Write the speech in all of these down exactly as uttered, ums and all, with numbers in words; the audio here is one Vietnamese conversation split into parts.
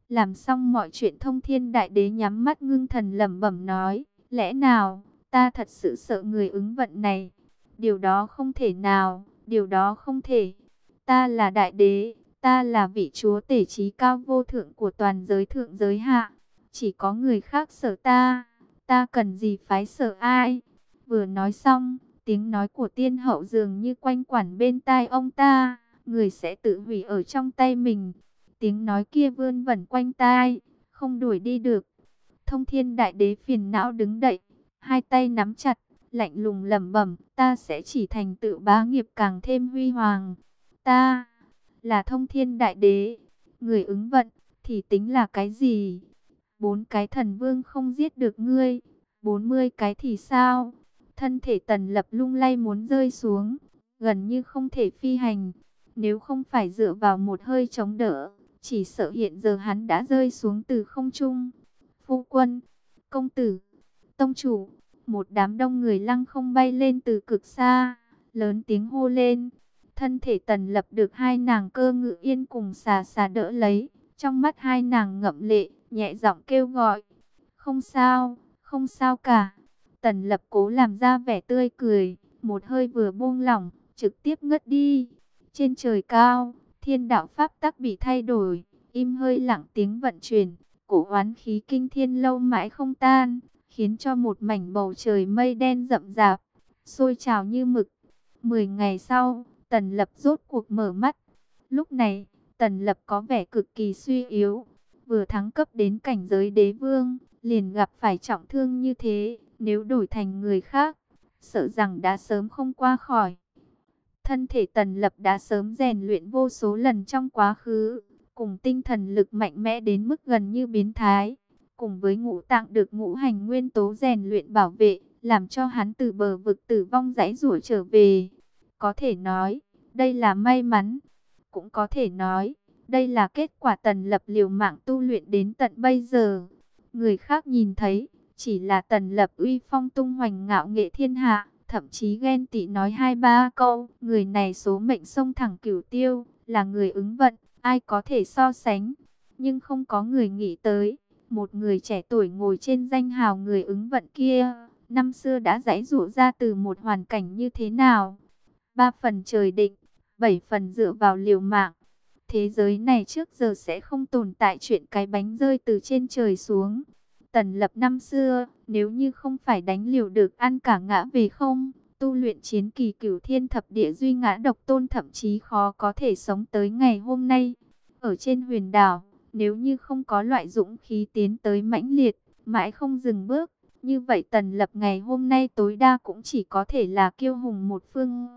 Làm xong mọi chuyện, Thông Thiên Đại Đế nhắm mắt ngưng thần lẩm bẩm nói, lẽ nào ta thật sự sợ người ứng vận này? Điều đó không thể nào, điều đó không thể. Ta là đại đế, ta là vị chúa tể trí cao vô thượng của toàn giới thượng giới hạ. Chỉ có người khác sợ ta, ta cần gì phái sợ ai? Vừa nói xong, tiếng nói của tiên hậu dường như quanh quẩn bên tai ông ta, người sẽ tự hủy ở trong tay mình. Tiếng nói kia vươn vẩn quanh tai, không đuổi đi được. Thông Thiên Đại Đế phiền não đứng dậy, hai tay nắm chặt, lạnh lùng lẩm bẩm, ta sẽ chỉ thành tựu bá nghiệp càng thêm huy hoàng. Ta là Thông Thiên Đại Đế, người ứng vận thì tính là cái gì? Bốn cái thần vương không giết được ngươi, bốn mươi cái thì sao? Thân thể Tần Lập lung lay muốn rơi xuống, gần như không thể phi hành. Nếu không phải dựa vào một hơi chống đỡ, chỉ sợ hiện giờ hắn đã rơi xuống từ không trung. Phu quân, công tử, tông chủ, một đám đông người lăng không bay lên từ cực xa, lớn tiếng hô lên. Thân thể Tần Lập được hai nàng Cơ Ngự Yên cùng xà xà đỡ lấy, trong mắt hai nàng ngậm lệ, nhẹ giọng kêu gọi. Không sao, không sao cả. Tần Lập cố làm ra vẻ tươi cười, một hơi vừa buông lỏng, trực tiếp ngất đi. Trên trời cao, thiên đạo pháp tắc bị thay đổi, im hơi lặng tiếng vận chuyển, cổ oán khí kinh thiên lâu mãi không tan, khiến cho một mảnh bầu trời mây đen rậm rạp, sôi trào như mực. Mười ngày sau, Tần Lập rốt cuộc mở mắt. Lúc này, Tần Lập có vẻ cực kỳ suy yếu, vừa thăng cấp đến cảnh giới đế vương, liền gặp phải trọng thương như thế, nếu đổi thành người khác, sợ rằng đã sớm không qua khỏi. Thân thể Tần Lập đã sớm rèn luyện vô số lần trong quá khứ, cùng tinh thần lực mạnh mẽ đến mức gần như biến thái, cùng với ngũ tạng được ngũ hành nguyên tố rèn luyện bảo vệ, làm cho hắn từ bờ vực tử vong giãy giụa trở về. Có thể nói, đây là may mắn, cũng có thể nói, đây là kết quả Tần Lập liều mạng tu luyện đến tận bây giờ. Người khác nhìn thấy, chỉ là Tần Lập uy phong tung hoành ngạo nghệ thiên hạ, thậm chí ghen tị nói hai ba câu. Người này số mệnh xông thẳng cửu tiêu, là người ứng vận, ai có thể so sánh. Nhưng không có người nghĩ tới, một người trẻ tuổi ngồi trên danh hào người ứng vận kia, năm xưa đã giãy giụa ra từ một hoàn cảnh như thế nào. Ba phần trời định, bảy phần dựa vào liều mạng. Thế giới này trước giờ sẽ không tồn tại chuyện cái bánh rơi từ trên trời xuống. Tần Lập năm xưa, nếu như không phải đánh liều được ăn cả ngã về không, tu luyện chiến kỳ cửu thiên thập địa duy ngã độc tôn, thậm chí khó có thể sống tới ngày hôm nay. Ở trên huyền đảo, nếu như không có loại dũng khí tiến tới mãnh liệt, mãi không dừng bước, như vậy Tần Lập ngày hôm nay tối đa cũng chỉ có thể là kiêu hùng một phương.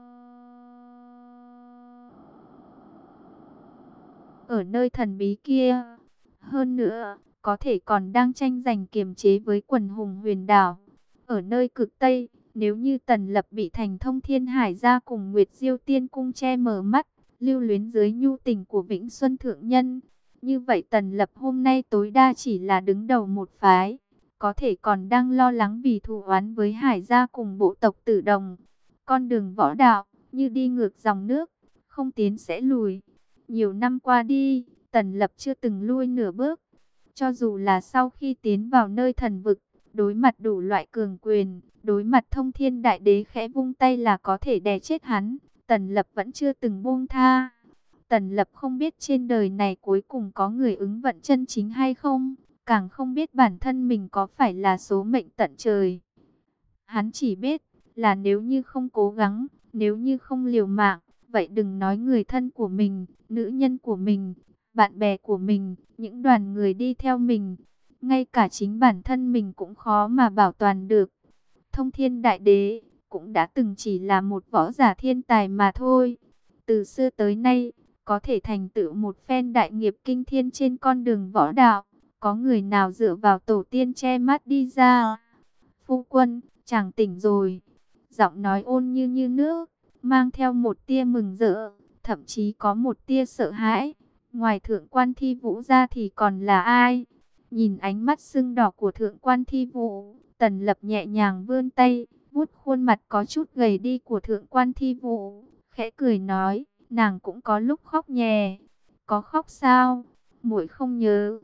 Ở nơi thần bí kia, hơn nữa, có thể còn đang tranh giành kiềm chế với quần hùng huyền đảo. Ở nơi cực Tây, nếu như Tần Lập bị thành Thông Thiên Hải gia cùng Nguyệt Diêu Tiên Cung che mờ mắt, lưu luyến dưới nhu tình của Vĩnh Xuân Thượng Nhân, như vậy Tần Lập hôm nay tối đa chỉ là đứng đầu một phái, có thể còn đang lo lắng vì thù oán với Hải gia cùng bộ tộc Tử Đồng. Con đường võ đạo, như đi ngược dòng nước, không tiến sẽ lùi. Nhiều năm qua đi, Tần Lập chưa từng lui nửa bước. Cho dù là sau khi tiến vào nơi thần vực, đối mặt đủ loại cường quyền, đối mặt Thông Thiên Đại Đế khẽ vung tay là có thể đè chết hắn, Tần Lập vẫn chưa từng buông tha. Tần Lập không biết trên đời này cuối cùng có người ứng vận chân chính hay không, càng không biết bản thân mình có phải là số mệnh tận trời. Hắn chỉ biết là nếu như không cố gắng, nếu như không liều mạng, vậy đừng nói người thân của mình, nữ nhân của mình, bạn bè của mình, những đoàn người đi theo mình, ngay cả chính bản thân mình cũng khó mà bảo toàn được. Thông Thiên Đại Đế cũng đã từng chỉ là một võ giả thiên tài mà thôi. Từ xưa tới nay, có thể thành tựu một phen đại nghiệp kinh thiên trên con đường võ đạo, có người nào dựa vào tổ tiên che mắt đi ra? Phu quân, chàng tỉnh rồi. Giọng nói ôn như như nước, mang theo một tia mừng rỡ, thậm chí có một tia sợ hãi. Ngoài Thượng Quan Thi Vũ ra thì còn là ai? Nhìn ánh mắt sưng đỏ của Thượng Quan Thi Vũ, Tần Lập nhẹ nhàng vươn tay, vuốt khuôn mặt có chút gầy đi của Thượng Quan Thi Vũ, khẽ cười nói, nàng cũng có lúc khóc nhè. Có khóc sao? Muội không nhớ.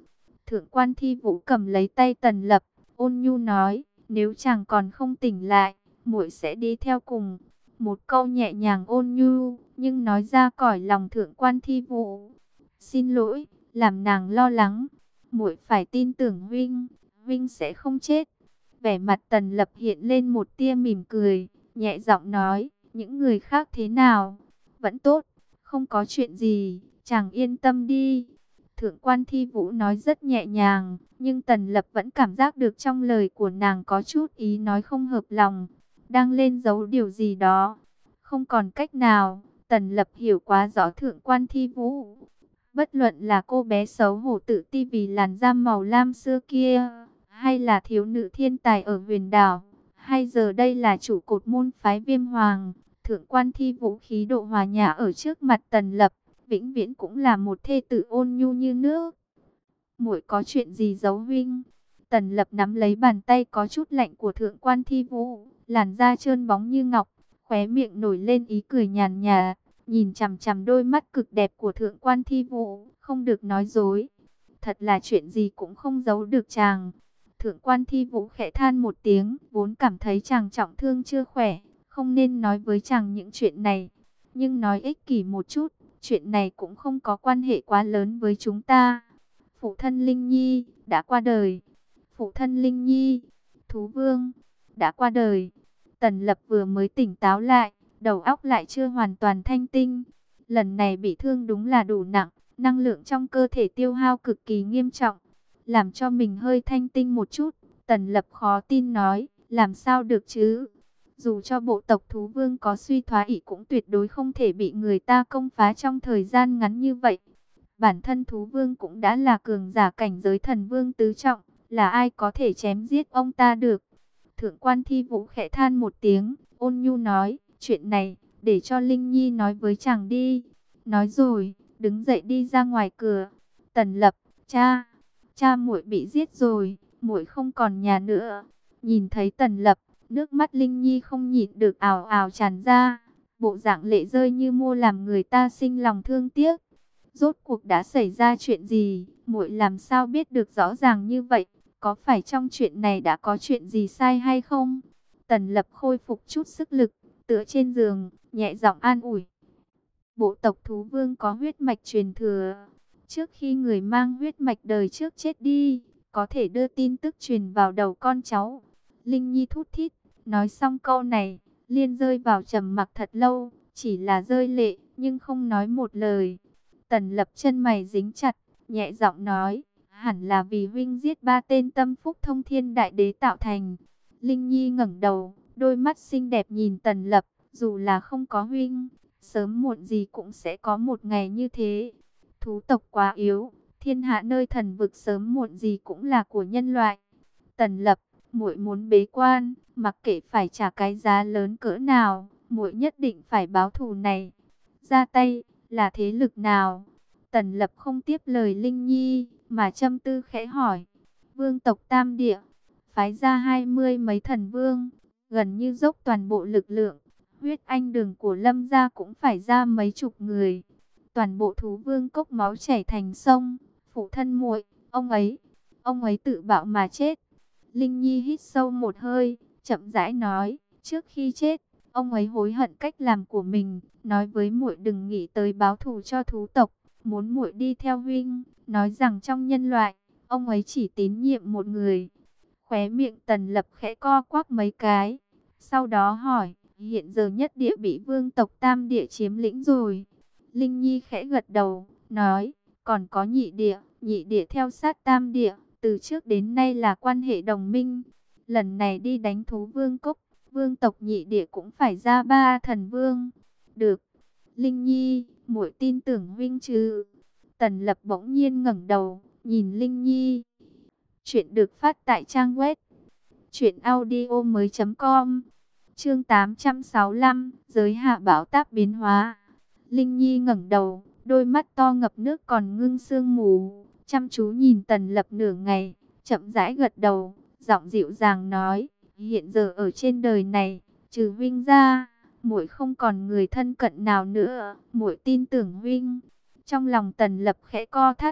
Thượng quan Thi Vũ cầm lấy tay Tần Lập, ôn nhu nói, nếu chàng còn không tỉnh lại, muội sẽ đi theo cùng. Một câu nhẹ nhàng ôn nhu, nhưng nói ra cõi lòng Thượng quan Thi Vũ. Xin lỗi, làm nàng lo lắng. Muội phải tin tưởng huynh, huynh sẽ không chết. Vẻ mặt Tần Lập hiện lên một tia mỉm cười, nhẹ giọng nói, những người khác thế nào? Vẫn tốt, không có chuyện gì, chàng yên tâm đi. Thượng quan Thi Vũ nói rất nhẹ nhàng, nhưng Tần Lập vẫn cảm giác được trong lời của nàng có chút ý nói không hợp lòng, đang lên giấu điều gì đó. Không còn cách nào, Tần Lập hiểu quá rõ Thượng quan Thi Vũ. Bất luận là cô bé xấu hổ tự ti vì làn da màu lam xưa kia, hay là thiếu nữ thiên tài ở huyền đảo, hay giờ đây là chủ cột môn phái Viêm Hoàng, Thượng quan Thi Vũ khí độ hòa nhã ở trước mặt Tần Lập, vĩnh viễn cũng là một thê tử ôn nhu như nước. Muội có chuyện gì giấu huynh? Tần Lập nắm lấy bàn tay có chút lạnh của Thượng quan Thi Vũ, làn da trơn bóng như ngọc, khóe miệng nổi lên ý cười nhàn nhạt, nhìn chằm chằm đôi mắt cực đẹp của Thượng quan Thi Vũ, không được nói dối. Thật là chuyện gì cũng không giấu được chàng. Thượng quan Thi Vũ khẽ than một tiếng, vốn cảm thấy chàng trọng thương chưa khỏe, không nên nói với chàng những chuyện này. Nhưng nói ích kỷ một chút, chuyện này cũng không có quan hệ quá lớn với chúng ta. Phụ thân Linh Nhi đã qua đời. Phụ thân Linh Nhi, Thú Vương, đã qua đời. Tần Lập vừa mới tỉnh táo lại, đầu óc lại chưa hoàn toàn thanh tinh. Lần này bị thương đúng là đủ nặng, năng lượng trong cơ thể tiêu hao cực kỳ nghiêm trọng, làm cho mình hơi thanh tinh một chút. Tần Lập khó tin nói, làm sao được chứ? Dù cho bộ tộc Thú Vương có suy thoái ỷ cũng tuyệt đối không thể bị người ta công phá trong thời gian ngắn như vậy. Bản thân Thú Vương cũng đã là cường giả cảnh giới thần vương tứ trọng, là ai có thể chém giết ông ta được? Thượng quan Thi Vũ khẽ than một tiếng, ôn nhu nói, chuyện này, để cho Linh Nhi nói với chàng đi. Nói rồi, đứng dậy đi ra ngoài cửa. Tần Lập, cha, cha muội bị giết rồi, muội không còn nhà nữa. Nhìn thấy Tần Lập, nước mắt Linh Nhi không nhịn được ào ào tràn ra, bộ dạng lệ rơi như mưa làm người ta sinh lòng thương tiếc. Rốt cuộc đã xảy ra chuyện gì, muội làm sao biết được rõ ràng như vậy? Có phải trong chuyện này đã có chuyện gì sai hay không? Tần Lập khôi phục chút sức lực, tựa trên giường, nhẹ giọng an ủi. Bộ tộc Thú Vương có huyết mạch truyền thừa. Trước khi người mang huyết mạch đời trước chết đi, có thể đưa tin tức truyền vào đầu con cháu. Linh Nhi thút thít, nói xong câu này, liền rơi vào trầm mặc thật lâu, chỉ là rơi lệ, nhưng không nói một lời. Tần Lập chân mày dính chặt, nhẹ giọng nói, hẳn là vì huynh giết ba tên tâm phúc thông thiên đại đế tạo thành. Linh Nhi ngẩng đầu, đôi mắt xinh đẹp nhìn Tần Lập, dù là không có huynh, sớm muộn gì cũng sẽ có một ngày như thế. Thú tộc quá yếu, thiên hạ nơi thần vực sớm muộn gì cũng là của nhân loại. Tần Lập, muội muốn bế quan, mặc kệ phải trả cái giá lớn cỡ nào, muội nhất định phải báo thù này. Ra tay, là thế lực nào? Tần Lập không tiếp lời Linh Nhi, mà châm tư khẽ hỏi. Vương tộc Tam Địa, phái ra hai mươi mấy thần vương, gần như dốc toàn bộ lực lượng. Huyết anh đường của Lâm gia cũng phải ra mấy chục người. Toàn bộ Thú Vương cốc máu chảy thành sông. Phụ thân muội, ông ấy, ông ấy tự bạo mà chết. Linh Nhi hít sâu một hơi, chậm rãi nói, trước khi chết, ông ấy hối hận cách làm của mình, nói với muội đừng nghĩ tới báo thù cho thú tộc, muốn muội đi theo huynh, nói rằng trong nhân loại, ông ấy chỉ tín nhiệm một người. Khóe miệng Tần Lập khẽ co quắp mấy cái, sau đó hỏi, hiện giờ nhất địa bị vương tộc Tam Địa chiếm lĩnh rồi. Linh Nhi khẽ gật đầu, nói, còn có nhị địa, nhị địa theo sát Tam Địa, từ trước đến nay là quan hệ đồng minh. Lần này đi đánh Thú Vương cốc, vương tộc nhị địa cũng phải ra ba thần vương. Được, Linh Nhi, muội tin tưởng huynh chứ? Tần Lập bỗng nhiên ngẩng đầu, nhìn Linh Nhi. Chuyện được phát tại trang web truyện audio mới chấm com. Chương tám trăm sáu mươi lăm, giới hạ bão táp biến hóa. Linh Nhi ngẩng đầu, đôi mắt to ngập nước còn ngưng sương mù, chăm chú nhìn Tần Lập nửa ngày, chậm rãi gật đầu, giọng dịu dàng nói, hiện giờ ở trên đời này, trừ huynh ra, muội không còn người thân cận nào nữa, muội tin tưởng huynh. Trong lòng Tần Lập khẽ co thắt,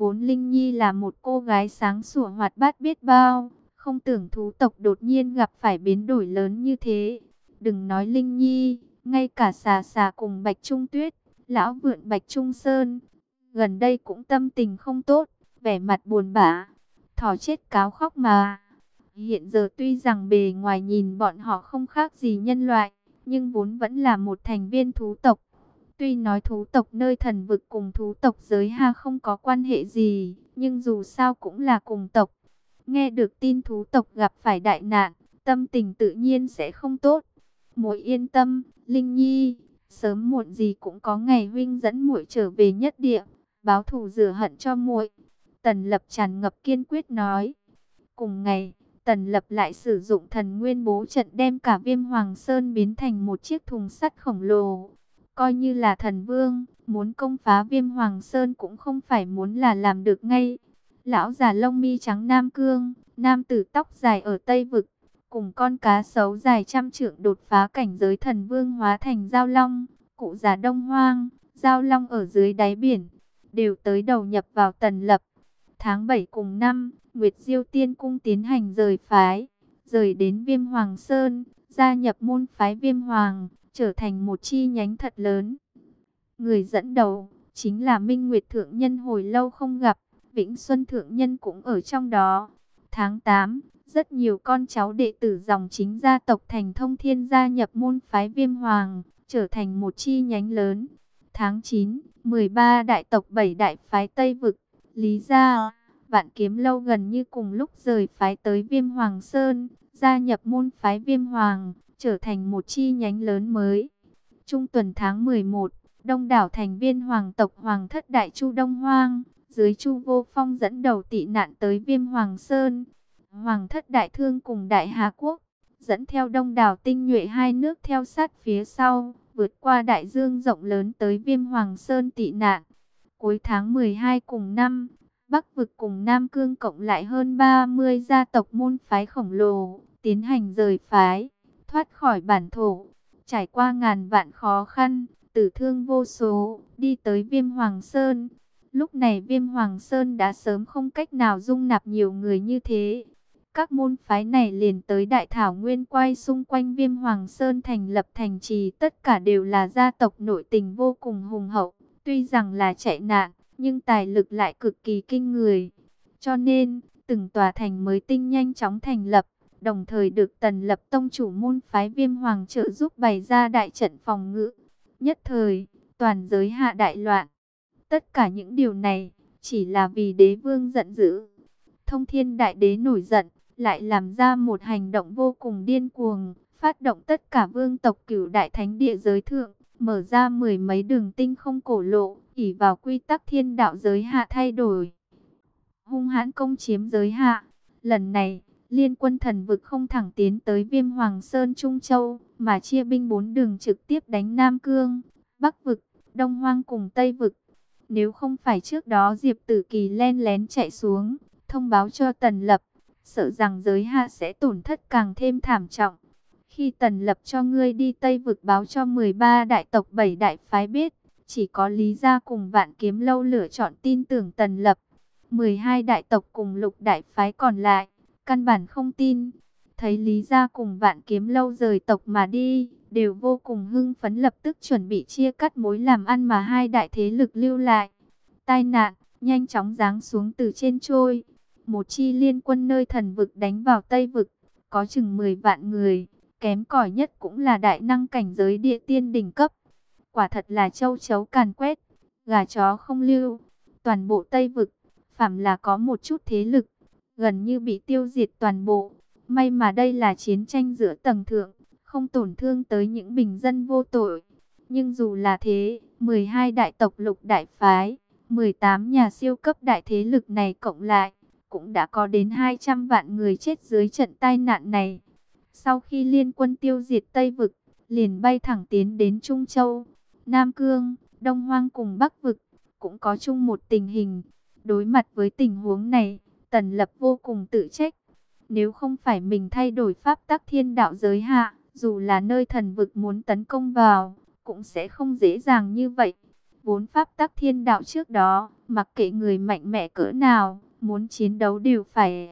Vốn Linh Nhi là một cô gái sáng sủa hoạt bát biết bao, không tưởng thú tộc đột nhiên gặp phải biến đổi lớn như thế. Đừng nói Linh Nhi, ngay cả xà xà cùng Bạch Trung Tuyết, lão vượn Bạch Trung Sơn, gần đây cũng tâm tình không tốt, vẻ mặt buồn bã, thỏ chết cáo khóc mà. Hiện giờ tuy rằng bề ngoài nhìn bọn họ không khác gì nhân loại, nhưng vốn vẫn là một thành viên thú tộc. Tuy nói thú tộc nơi thần vực cùng thú tộc giới ha không có quan hệ gì, nhưng dù sao cũng là cùng tộc. Nghe được tin thú tộc gặp phải đại nạn, tâm tình tự nhiên sẽ không tốt. Muội yên tâm, Linh Nhi, sớm muộn gì cũng có ngày huynh dẫn muội trở về nhất địa, báo thù rửa hận cho muội. Tần Lập tràn ngập kiên quyết nói. Cùng ngày, Tần Lập lại sử dụng thần nguyên bố trận đem cả Viêm Hoàng Sơn biến thành một chiếc thùng sắt khổng lồ. Coi như là thần vương, muốn công phá Viêm Hoàng Sơn cũng không phải muốn là làm được ngay. Lão già lông mi trắng Nam Cương, nam tử tóc dài ở Tây Vực, cùng con cá sấu dài trăm trượng đột phá cảnh giới thần vương hóa thành Giao Long, cụ già Đông Hoang, Giao Long ở dưới đáy biển, đều tới đầu nhập vào Tần Lập. Tháng bảy cùng năm, Nguyệt Diêu Tiên Cung tiến hành rời phái, rời đến Viêm Hoàng Sơn, gia nhập môn phái Viêm Hoàng, trở thành một chi nhánh thật lớn. Người dẫn đầu chính là Minh Nguyệt Thượng Nhân hồi lâu không gặp, Vĩnh Xuân Thượng Nhân cũng ở trong đó. Tháng tám, rất nhiều con cháu đệ tử dòng chính gia tộc Thành Thông Thiên gia nhập môn phái Viêm Hoàng, trở thành một chi nhánh lớn. Tháng chín, mười ba đại tộc bảy đại phái Tây Vực, Lý Gia, Vạn Kiếm Lâu gần như cùng lúc rời phái tới Viêm Hoàng Sơn, gia nhập môn phái Viêm Hoàng, trở thành một chi nhánh lớn mới. Trung tuần tháng mười một, đông đảo thành viên hoàng tộc Hoàng thất Đại Chu Đông Hoang, dưới Chu Vô Phong dẫn đầu tị nạn tới Viêm Hoàng Sơn. Hoàng thất Đại Thương cùng Đại Hà Quốc, dẫn theo đông đảo tinh nhuệ hai nước theo sát phía sau, vượt qua đại dương rộng lớn tới Viêm Hoàng Sơn tị nạn. Cuối tháng mười hai cùng năm, Bắc Vực cùng Nam Cương cộng lại hơn ba mươi gia tộc môn phái khổng lồ, tiến hành rời phái, thoát khỏi bản thổ, trải qua ngàn vạn khó khăn, tử thương vô số, đi tới Viêm Hoàng Sơn. Lúc này Viêm Hoàng Sơn đã sớm không cách nào dung nạp nhiều người như thế. Các môn phái này liền tới Đại Thảo Nguyên quay xung quanh Viêm Hoàng Sơn thành lập thành trì, tất cả đều là gia tộc nội tình vô cùng hùng hậu. Tuy rằng là chạy nạn, nhưng tài lực lại cực kỳ kinh người. Cho nên, từng tòa thành mới tinh nhanh chóng thành lập, đồng thời được Tần Lập tông chủ môn phái Viêm Hoàng trợ giúp bày ra đại trận phòng ngự. Nhất thời, toàn giới hạ đại loạn. Tất cả những điều này, chỉ là vì đế vương giận dữ. Thông Thiên Đại Đế nổi giận, lại làm ra một hành động vô cùng điên cuồng, phát động tất cả vương tộc Cửu Đại Thánh Địa giới thượng, mở ra mười mấy đường tinh không cổ lộ, ỷ vào quy tắc thiên đạo giới hạ thay đổi. Hung hãn công chiếm giới hạ. Lần này, Liên quân thần vực không thẳng tiến tới Viêm Hoàng Sơn Trung Châu, mà chia binh bốn đường trực tiếp đánh Nam Cương, Bắc Vực, Đông Hoang cùng Tây Vực. Nếu không phải trước đó Diệp Tử Kỳ len lén chạy xuống, thông báo cho Tần Lập, sợ rằng giới hạ sẽ tổn thất càng thêm thảm trọng. Khi Tần Lập cho ngươi đi Tây Vực báo cho mười ba đại tộc bảy đại phái biết, chỉ có Lý Gia cùng Vạn Kiếm Lâu lựa chọn tin tưởng Tần Lập. mười hai đại tộc cùng lục đại phái còn lại, căn bản không tin. Thấy Lý Gia cùng Vạn Kiếm Lâu rời tộc mà đi, đều vô cùng hưng phấn, lập tức chuẩn bị chia cắt mối làm ăn mà hai đại thế lực lưu lại. Tai nạn nhanh chóng giáng xuống từ trên trôi. Một chi liên quân nơi thần vực đánh vào Tây Vực, có chừng mười vạn người, kém cỏi nhất cũng là đại năng cảnh giới địa tiên đỉnh cấp. Quả thật là châu chấu càn quét, gà chó không lưu. Toàn bộ Tây Vực, phàm là có một chút thế lực, gần như bị tiêu diệt toàn bộ. May mà đây là chiến tranh giữa tầng thượng, không tổn thương tới những bình dân vô tội. Nhưng dù là thế, mười hai đại tộc lục đại phái, mười tám nhà siêu cấp đại thế lực này cộng lại, cũng đã có đến hai trăm vạn người chết dưới trận tai nạn này. Sau khi liên quân tiêu diệt Tây Vực, liền bay thẳng tiến đến Trung Châu, Nam Cương, Đông Hoang cùng Bắc Vực, cũng có chung một tình hình. Đối mặt với tình huống này, Tần Lập vô cùng tự trách. Nếu không phải mình thay đổi pháp tắc thiên đạo giới hạ, dù là nơi thần vực muốn tấn công vào, cũng sẽ không dễ dàng như vậy. Vốn pháp tắc thiên đạo trước đó, mặc kệ người mạnh mẽ cỡ nào, muốn chiến đấu đều phải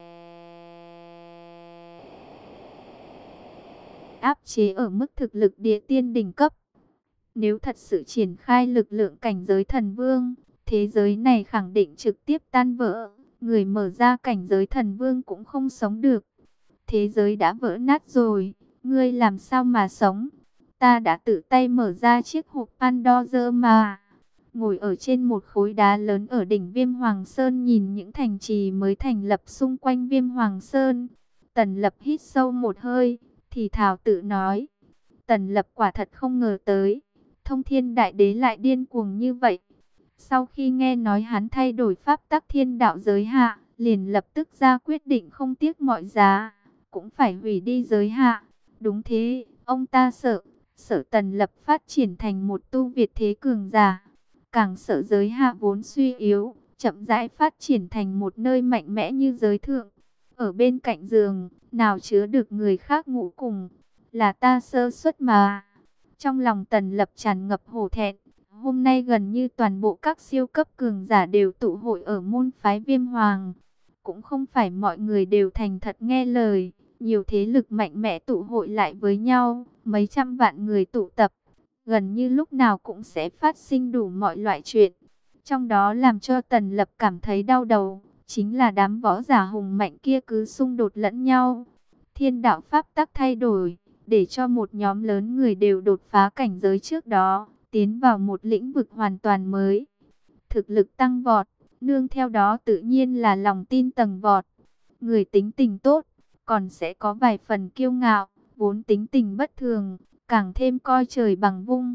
áp chế ở mức thực lực địa tiên đỉnh cấp. Nếu thật sự triển khai lực lượng cảnh giới thần vương, thế giới này khẳng định trực tiếp tan vỡ. Người mở ra cảnh giới thần vương cũng không sống được. Thế giới đã vỡ nát rồi, ngươi làm sao mà sống? Ta đã tự tay mở ra chiếc hộp Pandora mà. Ngồi ở trên một khối đá lớn ở đỉnh Viêm Hoàng Sơn, nhìn những thành trì mới thành lập xung quanh Viêm Hoàng Sơn. Tần Lập hít sâu một hơi, thì thào tự nói. Tần Lập quả thật không ngờ tới, Thông Thiên Đại Đế lại điên cuồng như vậy. Sau khi nghe nói hắn thay đổi pháp tắc thiên đạo giới hạ, liền lập tức ra quyết định không tiếc mọi giá, cũng phải hủy đi giới hạ. Đúng thế, ông ta sợ, sợ Tần Lập phát triển thành một tu Việt thế cường giả. Càng sợ giới hạ vốn suy yếu, chậm rãi phát triển thành một nơi mạnh mẽ như giới thượng. Ở bên cạnh giường, nào chứa được người khác ngủ cùng, là ta sơ suất mà. Trong lòng Tần Lập tràn ngập hổ thẹn. Hôm nay gần như toàn bộ các siêu cấp cường giả đều tụ hội ở môn phái Viêm Hoàng. Cũng không phải mọi người đều thành thật nghe lời. Nhiều thế lực mạnh mẽ tụ hội lại với nhau, mấy trăm vạn người tụ tập. Gần như lúc nào cũng sẽ phát sinh đủ mọi loại chuyện. Trong đó làm cho Tần Lập cảm thấy đau đầu, chính là đám võ giả hùng mạnh kia cứ xung đột lẫn nhau. Thiên đạo pháp tắc thay đổi, để cho một nhóm lớn người đều đột phá cảnh giới trước đó, tiến vào một lĩnh vực hoàn toàn mới. Thực lực tăng vọt, nương theo đó tự nhiên là lòng tin tầng vọt. Người tính tình tốt, còn sẽ có vài phần kiêu ngạo, vốn tính tình bất thường, càng thêm coi trời bằng vung.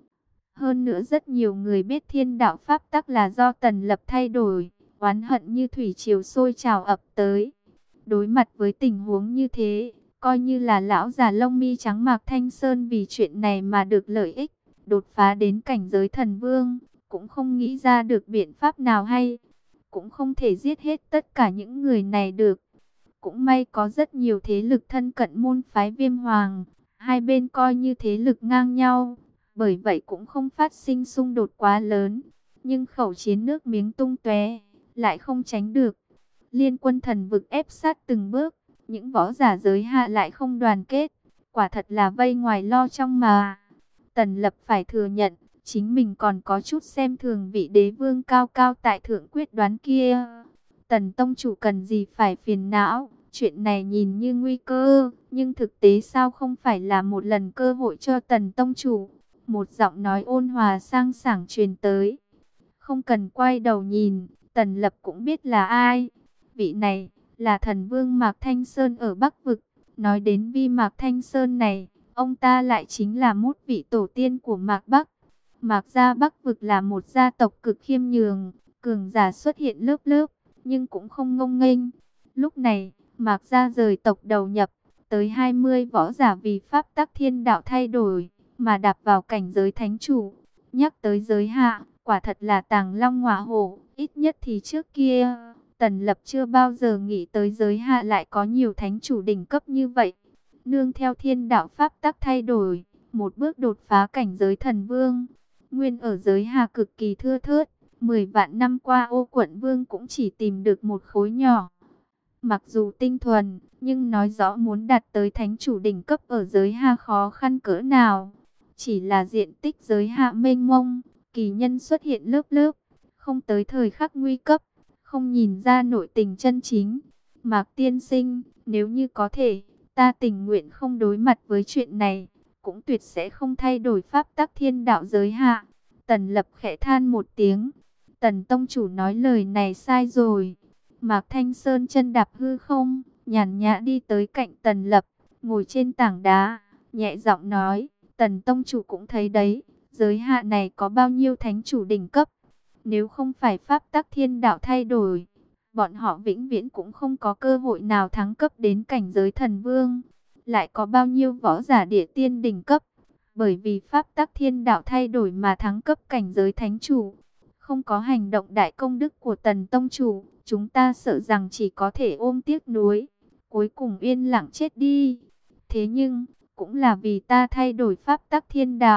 Hơn nữa rất nhiều người biết thiên đạo pháp tắc là do Tần Lập thay đổi, oán hận như thủy triều sôi trào ập tới. Đối mặt với tình huống như thế, coi như là lão già lông mi trắng Mạc Thanh Sơn vì chuyện này mà được lợi ích, đột phá đến cảnh giới thần vương, cũng không nghĩ ra được biện pháp nào hay, cũng không thể giết hết tất cả những người này được. Cũng may có rất nhiều thế lực thân cận môn phái Viêm Hoàng, hai bên coi như thế lực ngang nhau, bởi vậy cũng không phát sinh xung đột quá lớn, nhưng khẩu chiến nước miếng tung tóe, lại không tránh được. Liên quân thần vực ép sát từng bước, những võ giả giới hạ lại không đoàn kết, quả thật là vây ngoài lo trong mà. Tần Lập phải thừa nhận, chính mình còn có chút xem thường vị đế vương cao cao tại thượng quyết đoán kia. Tần tông chủ cần gì phải phiền não, chuyện này nhìn như nguy cơ, nhưng thực tế sao không phải là một lần cơ hội cho Tần tông chủ. Một giọng nói ôn hòa sang sảng truyền tới. Không cần quay đầu nhìn, Tần Lập cũng biết là ai. Vị này là thần vương Mạc Thanh Sơn ở Bắc Vực. Nói đến vi Mạc Thanh Sơn này, ông ta lại chính là một vị tổ tiên của Mạc Bắc. Mạc gia Bắc Vực là một gia tộc cực khiêm nhường, cường giả xuất hiện lớp lớp, nhưng cũng không ngông nghênh. Lúc này, Mạc gia rời tộc đầu nhập, tới hai mươi võ giả vì pháp tắc thiên đạo thay đổi, mà đạp vào cảnh giới thánh chủ. Nhắc tới giới hạ, quả thật là tàng long ngọa hổ, ít nhất thì trước kia, Tần Lập chưa bao giờ nghĩ tới giới hạ lại có nhiều thánh chủ đỉnh cấp như vậy. Nương theo thiên đạo pháp tắc thay đổi, một bước đột phá cảnh giới thần vương. Nguyên ở giới hạ cực kỳ thưa thớt, mười vạn năm qua Ô Quận Vương cũng chỉ tìm được một khối nhỏ. Mặc dù tinh thuần, nhưng nói rõ muốn đạt tới thánh chủ đỉnh cấp ở giới hạ khó khăn cỡ nào. Chỉ là diện tích giới hạ mênh mông, kỳ nhân xuất hiện lớp lớp, không tới thời khắc nguy cấp, không nhìn ra nội tình chân chính. Mạc tiên sinh, nếu như có thể, ta tình nguyện không đối mặt với chuyện này, cũng tuyệt sẽ không thay đổi pháp tắc thiên đạo giới hạ. Tần Lập khẽ than một tiếng. Tần tông chủ nói lời này sai rồi. Mạc Thanh Sơn chân đạp hư không, nhàn nhã đi tới cạnh Tần Lập, ngồi trên tảng đá, nhẹ giọng nói, Tần tông chủ cũng thấy đấy, giới hạ này có bao nhiêu thánh chủ đỉnh cấp. Nếu không phải pháp tắc thiên đạo thay đổi, bọn họ vĩnh viễn cũng không có cơ hội nào thắng cấp đến cảnh giới thần vương. Lại có bao nhiêu võ giả địa tiên đỉnh cấp, bởi vì pháp tắc thiên đạo thay đổi mà thắng cấp cảnh giới thánh chủ. Không có hành động đại công đức của Tần tông chủ, chúng ta sợ rằng chỉ có thể ôm tiếc nuối, cuối cùng yên lặng chết đi. Thế nhưng, cũng là vì ta thay đổi pháp tắc thiên đạo,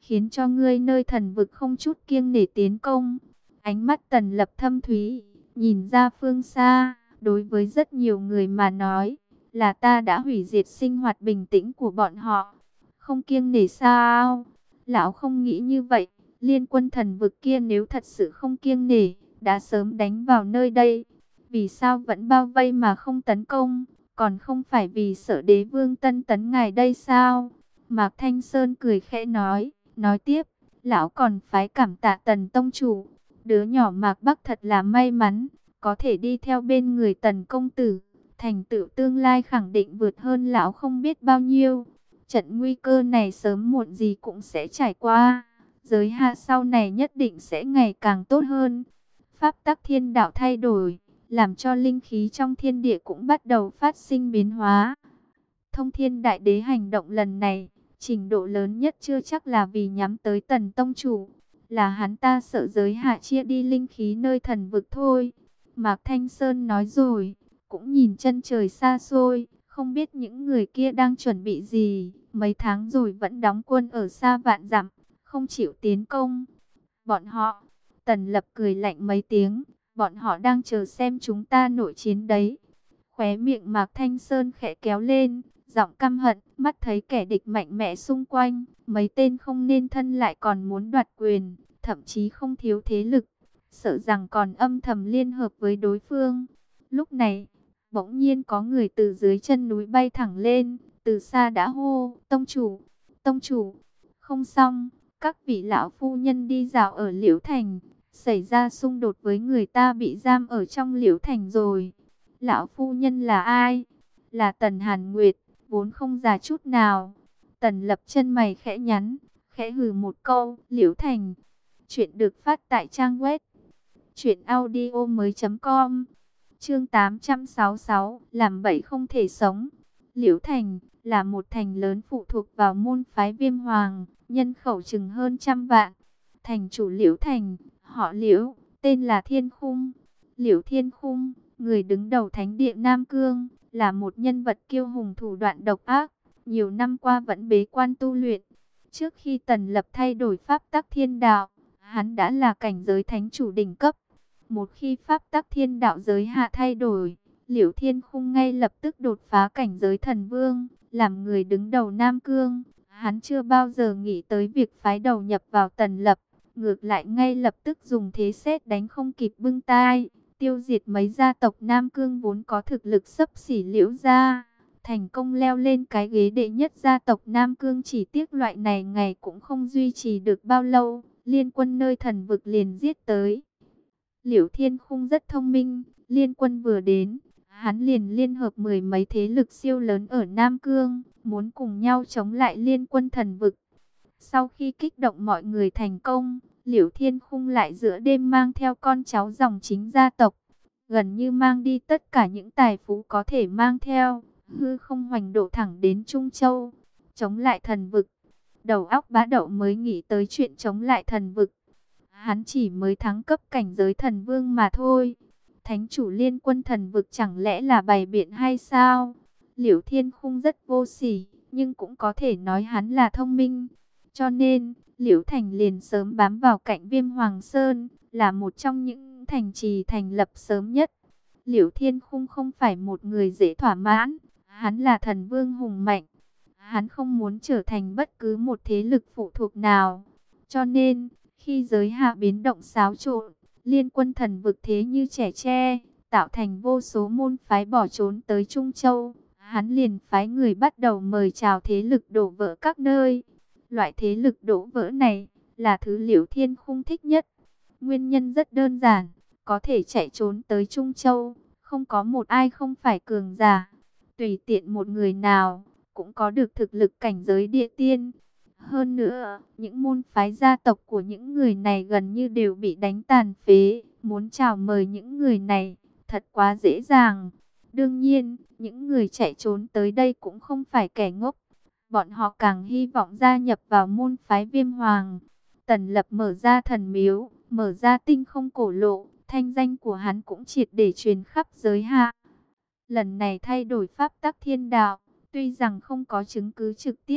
khiến cho ngươi nơi thần vực không chút kiêng nể tiến công. Ánh mắt Tần Lập thâm thúy, nhìn ra phương xa, đối với rất nhiều người mà nói, là ta đã hủy diệt sinh hoạt bình tĩnh của bọn họ. Không kiêng nể sao? Lão không nghĩ như vậy, liên quân thần vực kia nếu thật sự không kiêng nể, đã sớm đánh vào nơi đây. Vì sao vẫn bao vây mà không tấn công? Còn không phải vì sợ đế vương tân tấn ngài đây sao? Mạc Thanh Sơn cười khẽ nói, nói tiếp, lão còn phái cảm tạ Tần tông chủ. Đứa nhỏ Mạc Bắc thật là may mắn, có thể đi theo bên người Tần công tử, thành tựu tương lai khẳng định vượt hơn lão không biết bao nhiêu. Trận nguy cơ này sớm muộn gì cũng sẽ trải qua, giới hạ sau này nhất định sẽ ngày càng tốt hơn. Pháp tắc thiên đạo thay đổi, làm cho linh khí trong thiên địa cũng bắt đầu phát sinh biến hóa. Thông Thiên Đại Đế hành động lần này, trình độ lớn nhất chưa chắc là vì nhắm tới Tần tông chủ, là hắn ta sợ giới hạ chia đi linh khí nơi thần vực thôi. Mạc Thanh Sơn nói rồi, cũng nhìn chân trời xa xôi, không biết những người kia đang chuẩn bị gì, mấy tháng rồi vẫn đóng quân ở xa vạn dặm, không chịu tiến công. Bọn họ, Tần Lập cười lạnh mấy tiếng, bọn họ đang chờ xem chúng ta nội chiến đấy. Khóe miệng Mạc Thanh Sơn khẽ kéo lên, giọng căm hận, mắt thấy kẻ địch mạnh mẽ xung quanh, mấy tên không nên thân lại còn muốn đoạt quyền, thậm chí không thiếu thế lực, sợ rằng còn âm thầm liên hợp với đối phương. Lúc này, bỗng nhiên có người từ dưới chân núi bay thẳng lên, từ xa đã hô, tông chủ, tông chủ. Không xong, các vị lão phu nhân đi dạo ở Liễu Thành, xảy ra xung đột với người ta bị giam ở trong Liễu Thành rồi. Lão phu nhân là ai? Là Tần Hàn Nguyệt, vốn không già chút nào. Tần Lập chân mày khẽ nhắn, khẽ hừ một câu, Liễu Thành. Chuyện được phát tại trang web truyện audio mới chấm com. Chương tám trăm sáu mươi sáu, làm bậy không thể sống. Liễu Thành là một thành lớn phụ thuộc vào môn phái Viêm Hoàng, nhân khẩu chừng hơn trăm vạn. Thành chủ Liễu Thành, họ Liễu, tên là Thiên Khung. Liễu Thiên Khung, người đứng đầu Thánh địa Nam Cương, là một nhân vật kiêu hùng thủ đoạn độc ác, nhiều năm qua vẫn bế quan tu luyện. Trước khi Tần Lập thay đổi pháp tắc thiên đạo, hắn đã là cảnh giới thánh chủ đỉnh cấp. Một khi pháp tắc thiên đạo giới hạ thay đổi, Liễu Thiên Khung ngay lập tức đột phá cảnh giới thần vương, làm người đứng đầu Nam Cương. Hắn chưa bao giờ nghĩ tới việc phái đầu nhập vào Tần Lập, ngược lại ngay lập tức dùng thế sét đánh không kịp bưng tai, tiêu diệt mấy gia tộc Nam Cương vốn có thực lực xấp xỉ Liễu gia, thành công leo lên cái ghế đệ nhất gia tộc Nam Cương. Chỉ tiếc loại này ngày cũng không duy trì được bao lâu, liên quân nơi thần vực liền giết tới. Liễu Thiên Khung rất thông minh, liên quân vừa đến, hắn liền liên hợp mười mấy thế lực siêu lớn ở Nam Cương, muốn cùng nhau chống lại liên quân thần vực. Sau khi kích động mọi người thành công, Liễu Thiên Khung lại giữa đêm mang theo con cháu dòng chính gia tộc, gần như mang đi tất cả những tài phú có thể mang theo, hư không hoành độ thẳng đến Trung Châu, chống lại thần vực. Đầu óc bá đậu mới nghĩ tới chuyện chống lại thần vực. Hắn chỉ mới thắng cấp cảnh giới thần vương mà thôi. Thánh chủ liên quân thần vực chẳng lẽ là bày biện hay sao? Liễu Thiên Khung rất vô sỉ, nhưng cũng có thể nói hắn là thông minh. Cho nên, Liễu Thành liền sớm bám vào cạnh Viêm Hoàng Sơn, là một trong những thành trì thành lập sớm nhất. Liễu Thiên Khung không phải một người dễ thỏa mãn, hắn là thần vương hùng mạnh. Hắn không muốn trở thành bất cứ một thế lực phụ thuộc nào. Cho nên, khi giới hạ biến động xáo trộn, liên quân thần vực thế như trẻ tre, tạo thành vô số môn phái bỏ trốn tới Trung Châu. Hắn liền phái người bắt đầu mời chào thế lực đổ vỡ các nơi. Loại thế lực đổ vỡ này là thứ Liễu Thiên Khung thích nhất. Nguyên nhân rất đơn giản, có thể chạy trốn tới Trung Châu, không có một ai không phải cường giả. Tùy tiện một người nào cũng có được thực lực cảnh giới địa tiên. Hơn nữa, những môn phái gia tộc của những người này gần như đều bị đánh tàn phế. Muốn chào mời những người này, thật quá dễ dàng. Đương nhiên, những người chạy trốn tới đây cũng không phải kẻ ngốc. Bọn họ càng hy vọng gia nhập vào môn phái Viêm Hoàng. Tần Lập mở ra thần miếu, mở ra tinh không cổ lộ. Thanh danh của hắn cũng triệt để truyền khắp giới hạ. Lần này thay đổi pháp tắc thiên đạo, tuy rằng không có chứng cứ trực tiếp,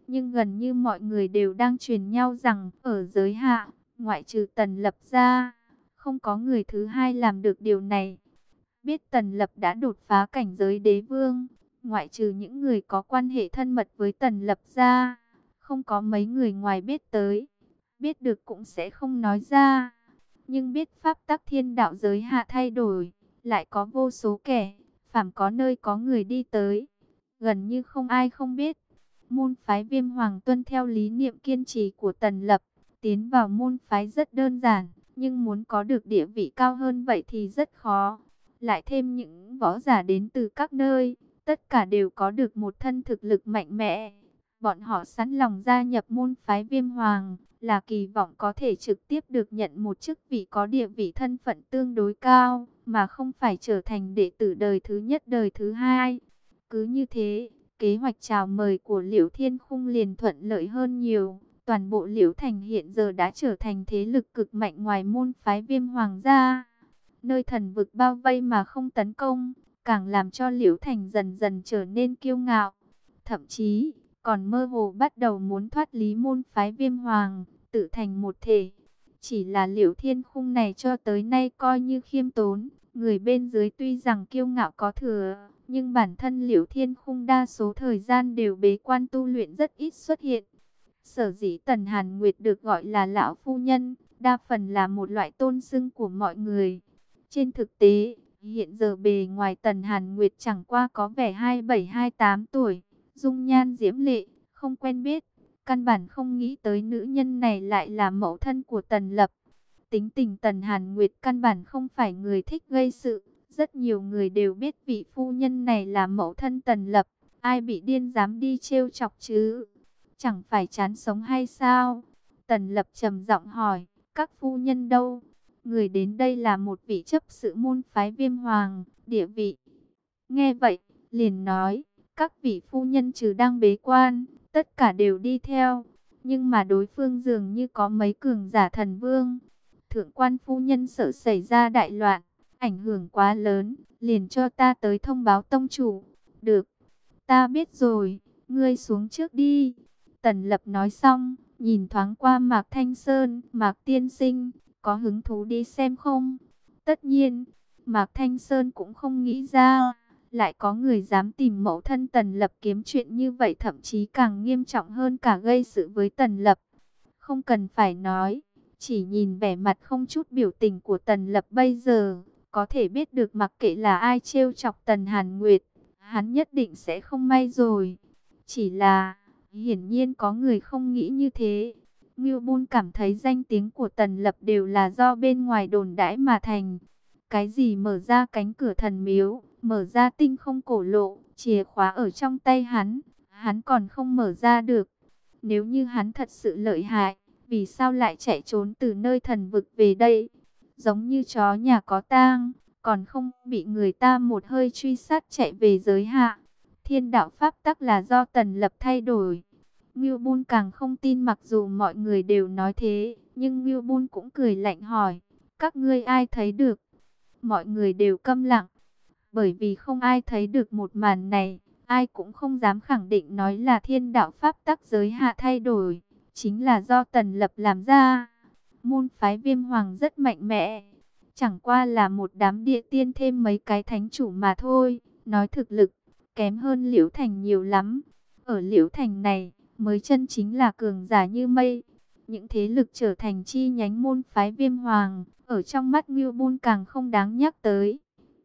Nhưng gần như mọi người đều đang truyền nhau rằng ở giới hạ, ngoại trừ Tần Lập ra, không có người thứ hai làm được điều này. Biết Tần Lập đã đột phá cảnh giới đế vương, ngoại trừ những người có quan hệ thân mật với Tần Lập ra, không có mấy người ngoài biết tới. Biết được cũng sẽ không nói ra. Nhưng biết pháp tắc thiên đạo giới hạ thay đổi, lại có vô số kẻ, phàm có nơi có người đi tới. Gần như không ai không biết. Môn phái Viêm Hoàng tuân theo lý niệm kiên trì của Tần Lập, tiến vào môn phái rất đơn giản, nhưng muốn có được địa vị cao hơn vậy thì rất khó. Lại thêm những võ giả đến từ các nơi, tất cả đều có được một thân thực lực mạnh mẽ. Bọn họ sẵn lòng gia nhập môn phái Viêm Hoàng, là kỳ vọng có thể trực tiếp được nhận một chức vị có địa vị thân phận tương đối cao, mà không phải trở thành đệ tử đời thứ nhất đời thứ hai. Cứ như thế, kế hoạch chào mời của Liễu Thiên Khung liền thuận lợi hơn nhiều. Toàn bộ Liễu Thành hiện giờ đã trở thành thế lực cực mạnh ngoài môn phái Viêm Hoàng gia. Nơi thần vực bao vây mà không tấn công, càng làm cho Liễu Thành dần dần trở nên kiêu ngạo. Thậm chí, còn mơ hồ bắt đầu muốn thoát lý môn phái Viêm Hoàng, tự thành một thể. Chỉ là Liễu Thiên Khung này cho tới nay coi như khiêm tốn, người bên dưới tuy rằng kiêu ngạo có thừa, nhưng bản thân Liễu Thiên Khung đa số thời gian đều bế quan tu luyện rất ít xuất hiện. Sở dĩ Tần Hàn Nguyệt được gọi là lão phu nhân, đa phần là một loại tôn xưng của mọi người. Trên thực tế, hiện giờ bề ngoài Tần Hàn Nguyệt chẳng qua có vẻ hai bảy hai tám tuổi, dung nhan diễm lệ, không quen biết, căn bản không nghĩ tới nữ nhân này lại là mẫu thân của Tần Lập. Tính tình Tần Hàn Nguyệt căn bản không phải người thích gây sự, rất nhiều người đều biết vị phu nhân này là mẫu thân Tần Lập, ai bị điên dám đi trêu chọc chứ? Chẳng phải chán sống hay sao? Tần Lập trầm giọng hỏi, các phu nhân đâu? Người đến đây là một vị chấp sự môn phái Viêm Hoàng, địa vị. Nghe vậy, liền nói, các vị phu nhân trừ đang bế quan, tất cả đều đi theo. Nhưng mà đối phương dường như có mấy cường giả thần vương. Thượng quan phu nhân sợ xảy ra đại loạn, ảnh hưởng quá lớn, liền cho ta tới thông báo tông chủ. Được, ta biết rồi, ngươi xuống trước đi. Tần Lập nói xong, nhìn thoáng qua Mạc Thanh Sơn, Mạc Tiên Sinh, có hứng thú đi xem không? Tất nhiên, Mạc Thanh Sơn cũng không nghĩ ra, lại có người dám tìm mẫu thân Tần Lập kiếm chuyện như vậy, thậm chí càng nghiêm trọng hơn cả gây sự với Tần Lập. Không cần phải nói, chỉ nhìn vẻ mặt không chút biểu tình của Tần Lập bây giờ, có thể biết được mặc kệ là ai trêu chọc Tần Hàn Nguyệt, hắn nhất định sẽ không may rồi. Chỉ là, hiển nhiên có người không nghĩ như thế. Ngưu Bôn cảm thấy danh tiếng của Tần Lập đều là do bên ngoài đồn đãi mà thành. Cái gì mở ra cánh cửa thần miếu, mở ra tinh không cổ lộ, chìa khóa ở trong tay hắn, hắn còn không mở ra được. Nếu như hắn thật sự lợi hại, vì sao lại chạy trốn từ nơi thần vực về đây? Giống như chó nhà có tang, còn không bị người ta một hơi truy sát chạy về giới hạ. Thiên đạo pháp tắc là do Tần Lập thay đổi. Ngưu Bôn càng không tin, mặc dù mọi người đều nói thế, nhưng Ngưu Bôn cũng cười lạnh hỏi, các ngươi ai thấy được? Mọi người đều câm lặng, bởi vì không ai thấy được một màn này, ai cũng không dám khẳng định nói là thiên đạo pháp tắc giới hạ thay đổi, chính là do Tần Lập làm ra. Môn phái Viêm Hoàng rất mạnh mẽ, chẳng qua là một đám địa tiên thêm mấy cái thánh chủ mà thôi, nói thực lực, kém hơn Liễu Thành nhiều lắm. Ở Liễu Thành này, mới chân chính là cường giả như mây. Những thế lực trở thành chi nhánh môn phái Viêm Hoàng, ở trong mắt Ngưu Bôn càng không đáng nhắc tới.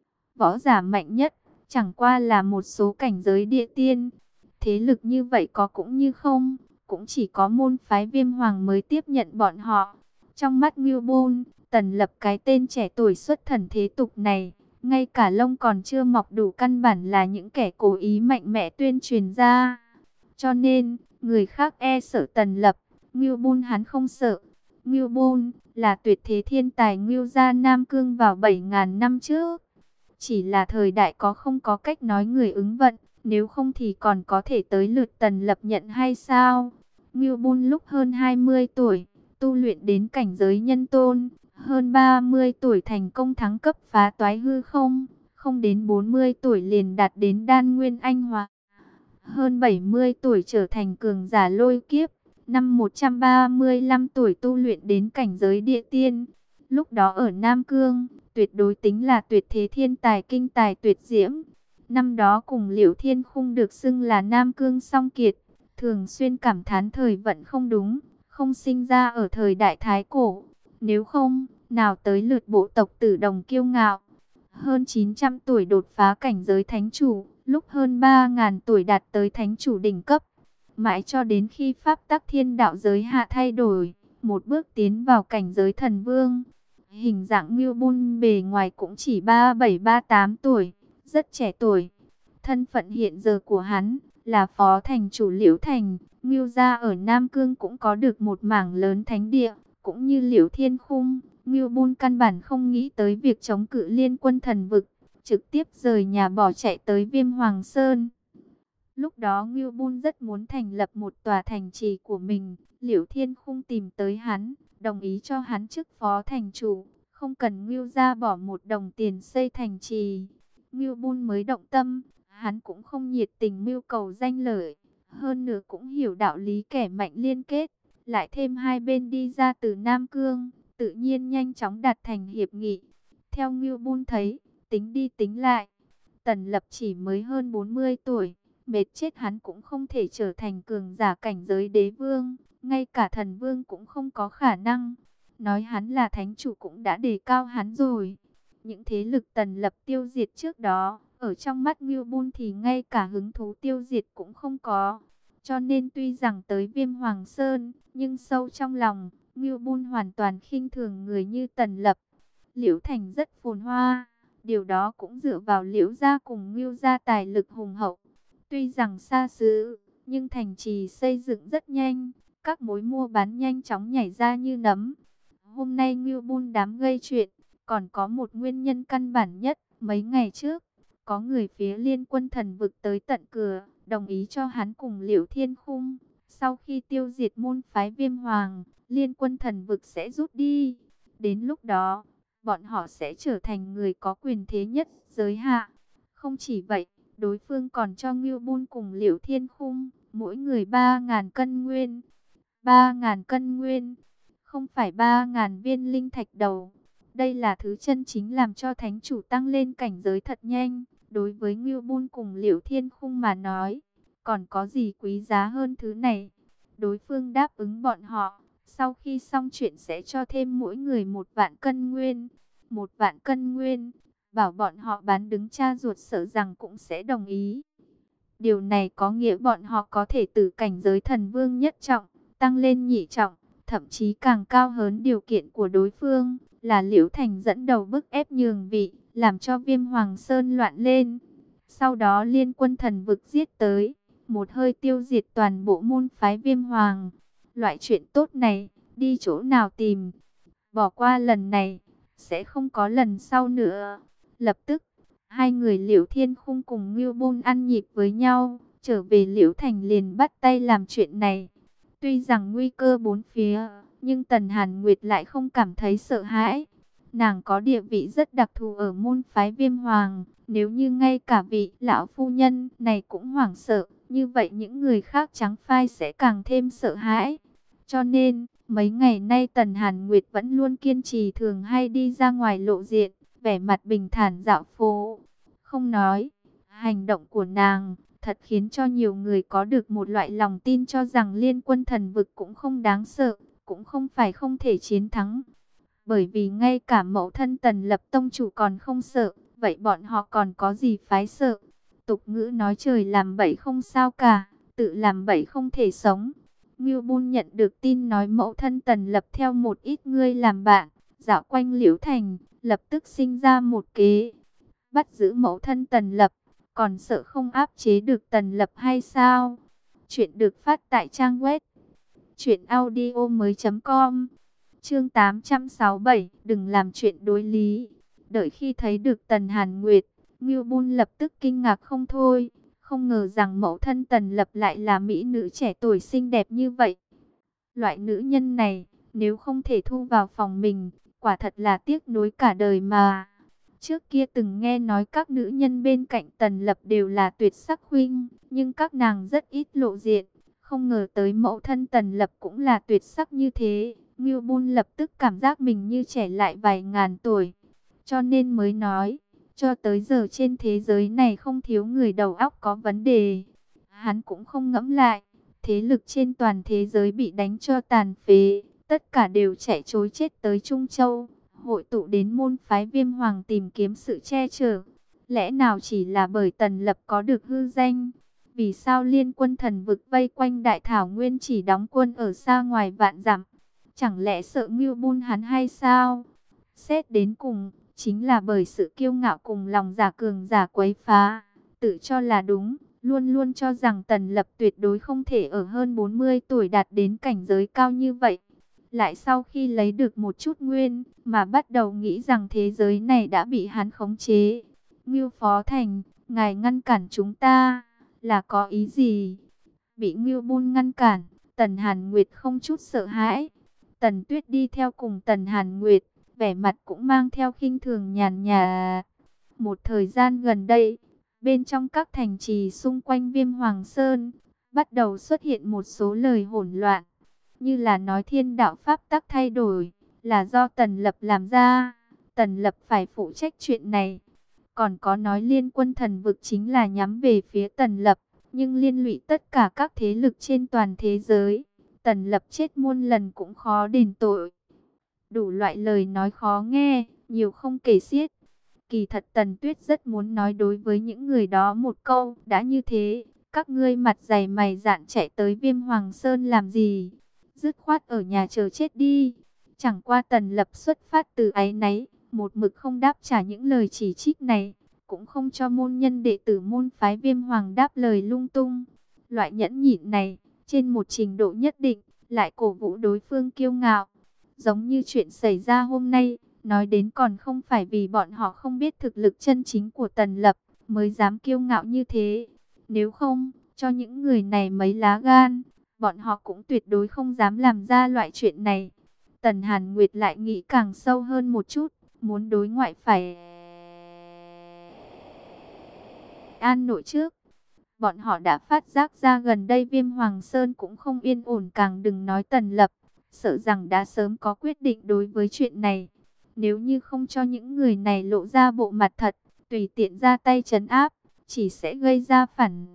Võ giả mạnh nhất, chẳng qua là một số cảnh giới địa tiên. Thế lực như vậy có cũng như không, cũng chỉ có môn phái Viêm Hoàng mới tiếp nhận bọn họ. Trong mắt Ngưu Bôn, Tần Lập cái tên trẻ tuổi xuất thần thế tục này, ngay cả lông còn chưa mọc đủ, căn bản là những kẻ cố ý mạnh mẽ tuyên truyền ra. Cho nên, người khác e sợ Tần Lập, Ngưu Bôn hắn không sợ. Ngưu Bôn là tuyệt thế thiên tài Ngưu gia Nam Cương vào bảy nghìn năm trước. Chỉ là thời đại có không có cách nói người ứng vận, nếu không thì còn có thể tới lượt Tần Lập nhận hay sao? Ngưu Bôn lúc hơn hai mươi tuổi, tu luyện đến cảnh giới nhân tôn, hơn ba mươi tuổi thành công thắng cấp phá toái hư không, không đến bốn mươi tuổi liền đạt đến đan nguyên anh hóa. hơn bảy mươi tuổi trở thành cường giả lôi kiếp, năm một trăm ba mươi lăm tuổi tu luyện đến cảnh giới địa tiên. Lúc đó ở Nam Cương, tuyệt đối tính là tuyệt thế thiên tài kinh tài tuyệt diễm. Năm đó cùng Liễu Thiên Khung được xưng là Nam Cương song kiệt, thường xuyên cảm thán thời vận không đúng, không sinh ra ở thời đại Thái Cổ. Nếu không, nào tới lượt bộ tộc Tử Đồng kiêu ngạo. Hơn chín trăm tuổi đột phá cảnh giới thánh chủ, lúc hơn ba nghìn tuổi đạt tới thánh chủ đỉnh cấp. Mãi cho đến khi pháp tắc thiên đạo giới hạ thay đổi, một bước tiến vào cảnh giới thần vương. Hình dạng Ngưu Bun bề ngoài cũng chỉ ba bảy ba tám tuổi, rất trẻ tuổi. Thân phận hiện giờ của hắn là phó thành chủ Liễu Thành. Ngưu gia ở Nam Cương cũng có được một mảng lớn thánh địa, cũng như Liễu Thiên Khung. Ngưu Bun căn bản không nghĩ tới việc chống cự liên quân thần vực, trực tiếp rời nhà bỏ chạy tới Viêm Hoàng Sơn. Lúc đó Ngưu Bun rất muốn thành lập một tòa thành trì của mình. Liễu Thiên Khung tìm tới hắn, đồng ý cho hắn chức phó thành chủ, không cần Ngưu gia bỏ một đồng tiền xây thành trì. Ngưu Bun mới động tâm, hắn cũng không nhiệt tình mưu cầu danh lợi, hơn nữa cũng hiểu đạo lý kẻ mạnh liên kết, lại thêm hai bên đi ra từ Nam Cương, tự nhiên nhanh chóng đạt thành hiệp nghị. Theo Ngưu Bun thấy, tính đi tính lại, Tần Lập chỉ mới hơn bốn mươi tuổi, mệt chết hắn cũng không thể trở thành cường giả cảnh giới đế vương, ngay cả thần vương cũng không có khả năng. Nói hắn là thánh chủ cũng đã đề cao hắn rồi. Những thế lực Tần Lập tiêu diệt trước đó, ở trong mắt Ngưu Bun thì ngay cả hứng thú tiêu diệt cũng không có. Cho nên tuy rằng tới Viêm Hoàng Sơn, nhưng sâu trong lòng, Ngưu Bun hoàn toàn khinh thường người như Tần Lập. Liễu Thành rất phồn hoa, điều đó cũng dựa vào Liễu gia cùng Ngưu gia tài lực hùng hậu. Tuy rằng xa xứ, nhưng thành trì xây dựng rất nhanh, các mối mua bán nhanh chóng nhảy ra như nấm. Hôm nay Ngưu Bun đám gây chuyện, còn có một nguyên nhân căn bản nhất. Mấy ngày trước, có người phía liên quân thần vực tới tận cửa, đồng ý cho hắn cùng Liễu Thiên Khung. Sau khi tiêu diệt môn phái Viêm Hoàng, liên quân thần vực sẽ rút đi. Đến lúc đó, bọn họ sẽ trở thành người có quyền thế nhất giới hạ. Không chỉ vậy, đối phương còn cho Ngưu Bun cùng Liễu Thiên Khung, mỗi người ba nghìn cân nguyên. ba nghìn cân nguyên, không phải ba nghìn viên linh thạch đầu. Đây là thứ chân chính làm cho thánh chủ tăng lên cảnh giới thật nhanh. Đối với Ngưu Bun cùng Liễu Thiên Khung mà nói, còn có gì quý giá hơn thứ này. Đối phương đáp ứng bọn họ, sau khi xong chuyện sẽ cho thêm mỗi người một vạn cân nguyên. Một vạn cân nguyên, bảo bọn họ bán đứng cha ruột sợ rằng cũng sẽ đồng ý. Điều này có nghĩa bọn họ có thể từ cảnh giới thần vương nhất trọng, tăng lên nhị trọng, thậm chí càng cao hơn điều kiện của đối phương, là Liễu Thành dẫn đầu bức ép nhường vị, làm cho Viêm Hoàng Sơn loạn lên. Sau đó liên quân thần vực giết tới, một hơi tiêu diệt toàn bộ môn phái Viêm Hoàng. Loại chuyện tốt này, đi chỗ nào tìm? Bỏ qua lần này, sẽ không có lần sau nữa. Lập tức, hai người Liễu Thiên Khung cùng Ngưu Bun ăn nhịp với nhau, trở về Liễu Thành liền bắt tay làm chuyện này. Tuy rằng nguy cơ bốn phía, nhưng Tần Hàn Nguyệt lại không cảm thấy sợ hãi. Nàng có địa vị rất đặc thù ở môn phái Viêm Hoàng, nếu như ngay cả vị lão phu nhân này cũng hoảng sợ, như vậy những người khác trắng phai sẽ càng thêm sợ hãi. Cho nên, mấy ngày nay Tần Hàn Nguyệt vẫn luôn kiên trì thường hay đi ra ngoài lộ diện, vẻ mặt bình thản dạo phố. Không nói, hành động của nàng thật khiến cho nhiều người có được một loại lòng tin cho rằng liên quân thần vực cũng không đáng sợ, cũng không phải không thể chiến thắng. Bởi vì ngay cả mẫu thân Tần Lập tông chủ còn không sợ, vậy bọn họ còn có gì phái sợ? Tục ngữ nói trời làm bậy không sao cả, tự làm bậy không thể sống. Ngưu Bun nhận được tin nói mẫu thân Tần Lập theo một ít người làm bạn, dạo quanh Liễu Thành, lập tức sinh ra một kế. Bắt giữ mẫu thân Tần Lập, còn sợ không áp chế được Tần Lập hay sao? Chuyện được phát tại trang web truyện audio mới chấm com. Chương tám trăm sáu mươi bảy, đừng làm chuyện đối lý. Đợi khi thấy được Tần Hàn Nguyệt, Ngưu Bun lập tức kinh ngạc không thôi. Không ngờ rằng mẫu thân Tần Lập lại là mỹ nữ trẻ tuổi xinh đẹp như vậy. Loại nữ nhân này, nếu không thể thu vào phòng mình, quả thật là tiếc nuối cả đời mà. Trước kia từng nghe nói các nữ nhân bên cạnh Tần Lập đều là tuyệt sắc khuynh, nhưng các nàng rất ít lộ diện. Không ngờ tới mẫu thân Tần Lập cũng là tuyệt sắc như thế. Ngưu Bôn lập tức cảm giác mình như trẻ lại vài ngàn tuổi. Cho nên mới nói, cho tới giờ trên thế giới này không thiếu người đầu óc có vấn đề. Hắn cũng không ngẫm lại, thế lực trên toàn thế giới bị đánh cho tàn phế, tất cả đều chạy trối chết tới Trung Châu, hội tụ đến môn phái Viêm Hoàng tìm kiếm sự che chở. Lẽ nào chỉ là bởi Tần Lập có được hư danh? Vì sao liên quân thần vực vây quanh Đại Thảo Nguyên chỉ đóng quân ở xa ngoài vạn dặm? Chẳng lẽ sợ Ngưu Bôn hắn hay sao? Xét đến cùng, chính là bởi sự kiêu ngạo cùng lòng giả cường giả quấy phá, tự cho là đúng, luôn luôn cho rằng Tần Lập tuyệt đối không thể ở hơn bốn mươi tuổi đạt đến cảnh giới cao như vậy. Lại sau khi lấy được một chút nguyên, mà bắt đầu nghĩ rằng thế giới này đã bị hắn khống chế. Ngưu Phó Thành, ngài ngăn cản chúng ta, là có ý gì? Bị Ngưu Bôn ngăn cản, Tần Hàn Nguyệt không chút sợ hãi. Tần Tuyết đi theo cùng Tần Hàn Nguyệt, vẻ mặt cũng mang theo khinh thường nhàn nhạt. Một thời gian gần đây, bên trong các thành trì xung quanh Viêm Hoàng Sơn, bắt đầu xuất hiện một số lời hỗn loạn, như là nói thiên đạo pháp tắc thay đổi, là do Tần Lập làm ra, Tần Lập phải phụ trách chuyện này. Còn có nói liên quân thần vực chính là nhắm về phía Tần Lập, nhưng liên lụy tất cả các thế lực trên toàn thế giới. Tần Lập chết muôn lần cũng khó đền tội. Đủ loại lời nói khó nghe, nhiều không kể xiết. Kỳ thật Tần Tuyết rất muốn nói đối với những người đó một câu, đã như thế, các ngươi mặt dày mày dạn chạy tới Viêm Hoàng Sơn làm gì? Dứt khoát ở nhà chờ chết đi. Chẳng qua Tần Lập xuất phát từ áy náy, một mực không đáp trả những lời chỉ trích này, cũng không cho môn nhân đệ tử môn phái Viêm Hoàng đáp lời lung tung. Loại nhẫn nhịn này, trên một trình độ nhất định, lại cổ vũ đối phương kiêu ngạo. Giống như chuyện xảy ra hôm nay, nói đến còn không phải vì bọn họ không biết thực lực chân chính của Tần Lập, mới dám kiêu ngạo như thế. Nếu không, cho những người này mấy lá gan, bọn họ cũng tuyệt đối không dám làm ra loại chuyện này. Tần Hàn Nguyệt lại nghĩ càng sâu hơn một chút, muốn đối ngoại phải an nội trước. Bọn họ đã phát giác ra gần đây Viêm Hoàng Sơn cũng không yên ổn, càng đừng nói Tần Lập, sợ rằng đã sớm có quyết định đối với chuyện này. Nếu như không cho những người này lộ ra bộ mặt thật, tùy tiện ra tay trấn áp, chỉ sẽ gây ra phản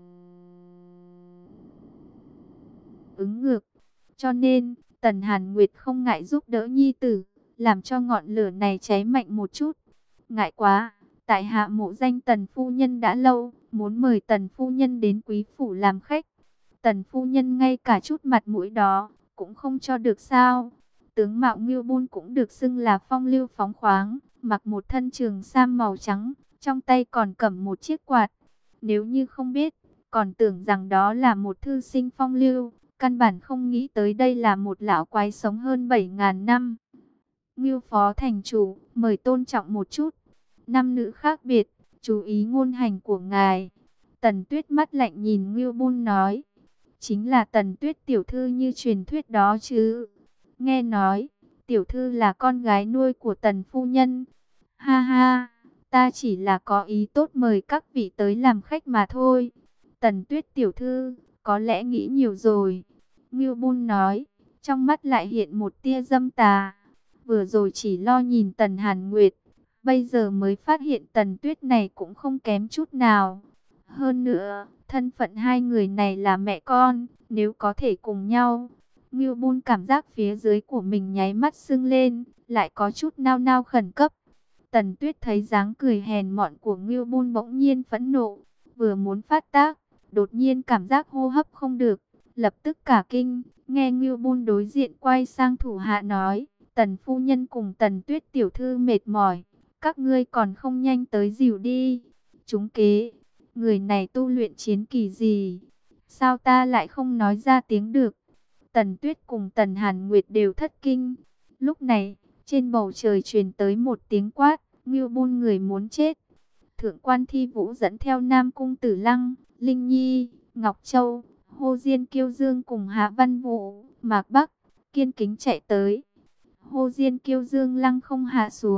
ứng ngược. Cho nên, Tần Hàn Nguyệt không ngại giúp đỡ nhi tử, làm cho ngọn lửa này cháy mạnh một chút. Ngại quá, tại hạ mộ danh Tần phu nhân đã lâu, muốn mời Tần phu nhân đến quý phủ làm khách. Tần phu nhân ngay cả chút mặt mũi đó cũng không cho được sao? Tướng mạo Ngưu Bôn cũng được xưng là phong lưu phóng khoáng, mặc một thân trường sam màu trắng, trong tay còn cầm một chiếc quạt. Nếu như không biết, còn tưởng rằng đó là một thư sinh phong lưu, căn bản không nghĩ tới đây là một lão quái sống hơn bảy ngàn năm. Ngưu Phó thành chủ, mời tôn trọng một chút. Nam nữ khác biệt, chú ý ngôn hành của ngài. Tần Tuyết mắt lạnh nhìn Ngưu Bôn nói, chính là Tần Tuyết tiểu thư như truyền thuyết đó chứ? Nghe nói, tiểu thư là con gái nuôi của Tần phu nhân. Ha ha, ta chỉ là có ý tốt mời các vị tới làm khách mà thôi. Tần Tuyết tiểu thư, có lẽ nghĩ nhiều rồi. Ngưu Bôn nói, trong mắt lại hiện một tia dâm tà. Vừa rồi chỉ lo nhìn Tần Hàn Nguyệt, bây giờ mới phát hiện Tần Tuyết này cũng không kém chút nào. Hơn nữa, thân phận hai người này là mẹ con, nếu có thể cùng nhau. Ngưu Bôn cảm giác phía dưới của mình nháy mắt sưng lên, lại có chút nao nao khẩn cấp. Tần Tuyết thấy dáng cười hèn mọn của Ngưu Bôn bỗng nhiên phẫn nộ, vừa muốn phát tác, đột nhiên cảm giác hô hấp không được, lập tức cả kinh, nghe Ngưu Bôn đối diện quay sang thủ hạ nói, Tần phu nhân cùng Tần Tuyết tiểu thư mệt mỏi, các ngươi còn không nhanh tới dìu đi. Chúng kế, người này tu luyện chiến kỳ gì? Sao ta lại không nói ra tiếng được? Tần Tuyết cùng Tần Hàn Nguyệt đều thất kinh. Lúc này, trên bầu trời truyền tới một tiếng quát, Ngưu Bôn người muốn chết. Thượng quan Thi Vũ dẫn theo Nam Cung Tử Lăng, Linh Nhi, Ngọc Châu, Hồ Diên Kiêu Dương cùng Hạ Văn Vũ, Mạc Bắc, Kiên Kính chạy tới. Hồ Diên Kiêu Dương lăng không hạ xuống,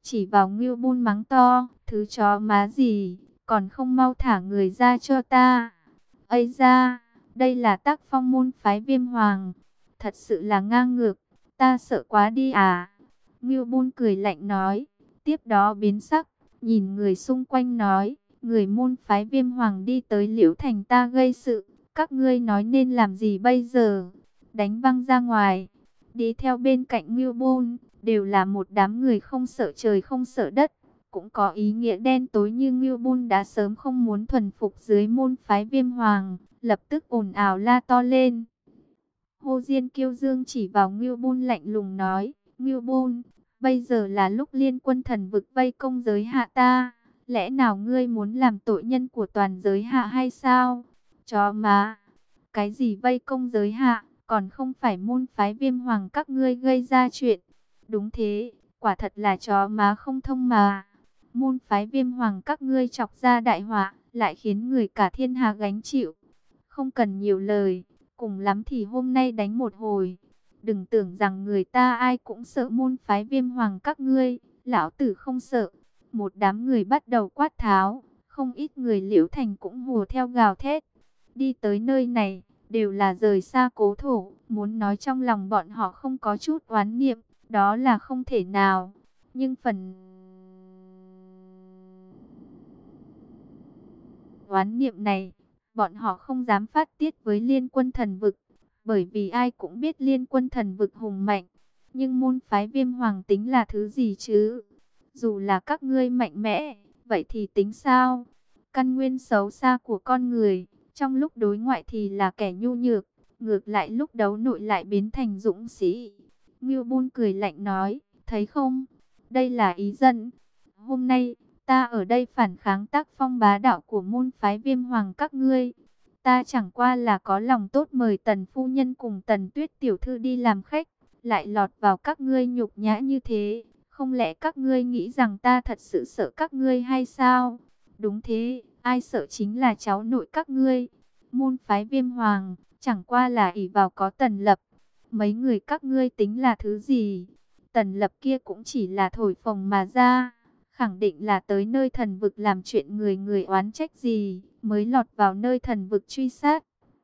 chỉ vào Ngưu Bôn mắng to, thứ chó má gì, còn không mau thả người ra cho ta. Ây da, đây là tác phong môn phái Viêm Hoàng, thật sự là ngang ngược, ta sợ quá đi à. Ngưu Bôn cười lạnh nói, tiếp đó biến sắc, nhìn người xung quanh nói, người môn phái Viêm Hoàng đi tới Liễu Thành ta gây sự, các ngươi nói nên làm gì bây giờ? Đánh văng ra ngoài. Đi theo bên cạnh Ngưu Bôn đều là một đám người không sợ trời không sợ đất, cũng có ý nghĩa đen tối, như Ngưu Bôn đã sớm không muốn thuần phục dưới môn phái Viêm Hoàng, lập tức ồn ào la to lên. Hồ Diên Kiêu Dương chỉ vào Ngưu Bôn lạnh lùng nói, Ngưu Bôn, bây giờ là lúc liên quân thần vực vây công giới hạ ta, lẽ nào ngươi muốn làm tội nhân của toàn giới hạ hay sao? Chó má, cái gì vây công giới hạ, còn không phải môn phái Viêm Hoàng các ngươi gây ra chuyện. Đúng thế, quả thật là chó má không thông mà. Môn phái Viêm Hoàng các ngươi chọc ra đại họa, lại khiến người cả thiên hạ gánh chịu. Không cần nhiều lời, cùng lắm thì hôm nay đánh một hồi. Đừng tưởng rằng người ta ai cũng sợ môn phái Viêm Hoàng các ngươi, lão tử không sợ. Một đám người bắt đầu quát tháo, không ít người Liễu Thành cũng hùa theo gào thét. Đi tới nơi này, đều là rời xa cố thổ, muốn nói trong lòng bọn họ không có chút oán niệm, đó là không thể nào. Nhưng phần oán niệm này, bọn họ không dám phát tiết với liên quân thần vực, bởi vì ai cũng biết liên quân thần vực hùng mạnh. Nhưng môn phái Viêm Hoàng tính là thứ gì chứ? Dù là các ngươi mạnh mẽ, vậy thì tính sao? Căn nguyên xấu xa của con người, trong lúc đối ngoại thì là kẻ nhu nhược, ngược lại lúc đấu nội lại biến thành dũng sĩ. Ngưu Bôn cười lạnh nói, thấy không? Đây là ý dân. Hôm nay, ta ở đây phản kháng tác phong bá đạo của môn phái Viêm Hoàng các ngươi. Ta chẳng qua là có lòng tốt mời Tần phu nhân cùng Tần Tuyết tiểu thư đi làm khách, lại lọt vào các ngươi nhục nhã như thế. Không lẽ các ngươi nghĩ rằng ta thật sự sợ các ngươi hay sao? Đúng thế, ai sợ chính là cháu nội các ngươi. Môn phái Viêm Hoàng, chẳng qua là ỷ vào có Tần Lập. Mấy người các ngươi tính là thứ gì? Tần Lập kia cũng chỉ là thổi phồng mà ra. Khẳng định là tới nơi thần vực làm chuyện người người oán trách gì, mới lọt vào nơi thần vực truy sát.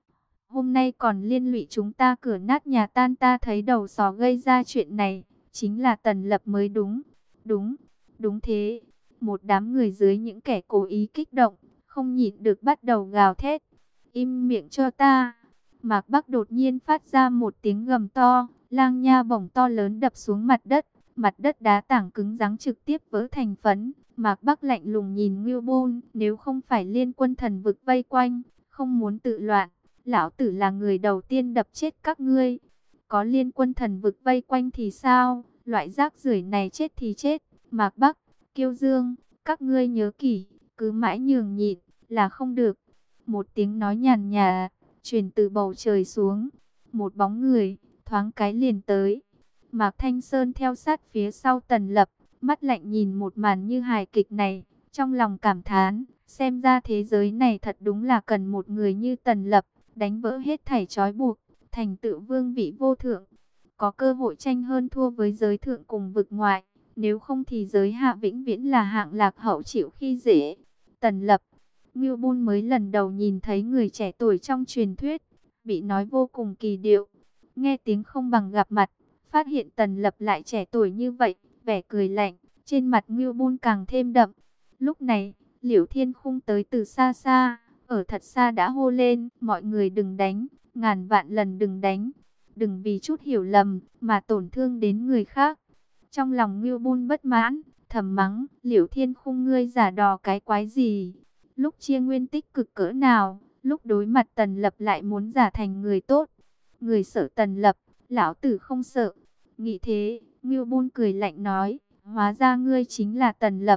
Hôm nay còn liên lụy chúng ta cửa nát nhà tan, ta thấy đầu sò gây ra chuyện này, chính là Tần Lập mới đúng. Đúng, đúng thế. Một đám người dưới những kẻ cố ý kích động, không nhịn được bắt đầu gào thét. Im miệng cho ta. Mạc Bắc đột nhiên phát ra một tiếng gầm to, lang nha bổng to lớn đập xuống mặt đất. Mặt đất đá tảng cứng rắn trực tiếp vỡ thành phấn. Mạc Bắc lạnh lùng nhìn Ngưu Bôn, nếu không phải liên quân thần vực vây quanh, không muốn tự loạn, lão tử là người đầu tiên đập chết các ngươi. Có liên quân thần vực vây quanh thì sao? Loại rác rưởi này chết thì chết. Mạc Bắc, Kiêu Dương, các ngươi nhớ kỹ, cứ mãi nhường nhịn là không được. Một tiếng nói nhàn nhạt truyền từ bầu trời xuống. Một bóng người thoáng cái liền tới. Mạc Thanh Sơn theo sát phía sau Tần Lập, mắt lạnh nhìn một màn như hài kịch này, trong lòng cảm thán, xem ra thế giới này thật đúng là cần một người như Tần Lập, đánh vỡ hết thảy trói buộc, thành tựu vương vị vô thượng, có cơ hội tranh hơn thua với giới thượng cùng vực ngoại, nếu không thì giới hạ vĩnh viễn là hạng lạc hậu chịu khi dễ. Tần Lập, Ngưu Bôn mới lần đầu nhìn thấy người trẻ tuổi trong truyền thuyết, bị nói vô cùng kỳ điệu, nghe tiếng không bằng gặp mặt. Phát hiện Tần Lập lại trẻ tuổi như vậy, vẻ cười lạnh, trên mặt Ngưu Bôn càng thêm đậm. Lúc này, Liễu Thiên Khung tới từ xa xa, ở thật xa đã hô lên, mọi người đừng đánh, ngàn vạn lần đừng đánh, đừng vì chút hiểu lầm mà tổn thương đến người khác. Trong lòng Ngưu Bôn bất mãn, thầm mắng, Liễu Thiên Khung ngươi giả đò cái quái gì? Lúc chia nguyên tích cực cỡ nào, lúc đối mặt Tần Lập lại muốn giả thành người tốt. Người sợ Tần Lập, lão tử không sợ. Nghĩ thế, Ngưu Bôn cười lạnh nói, hóa ra ngươi chính là Tần Lập.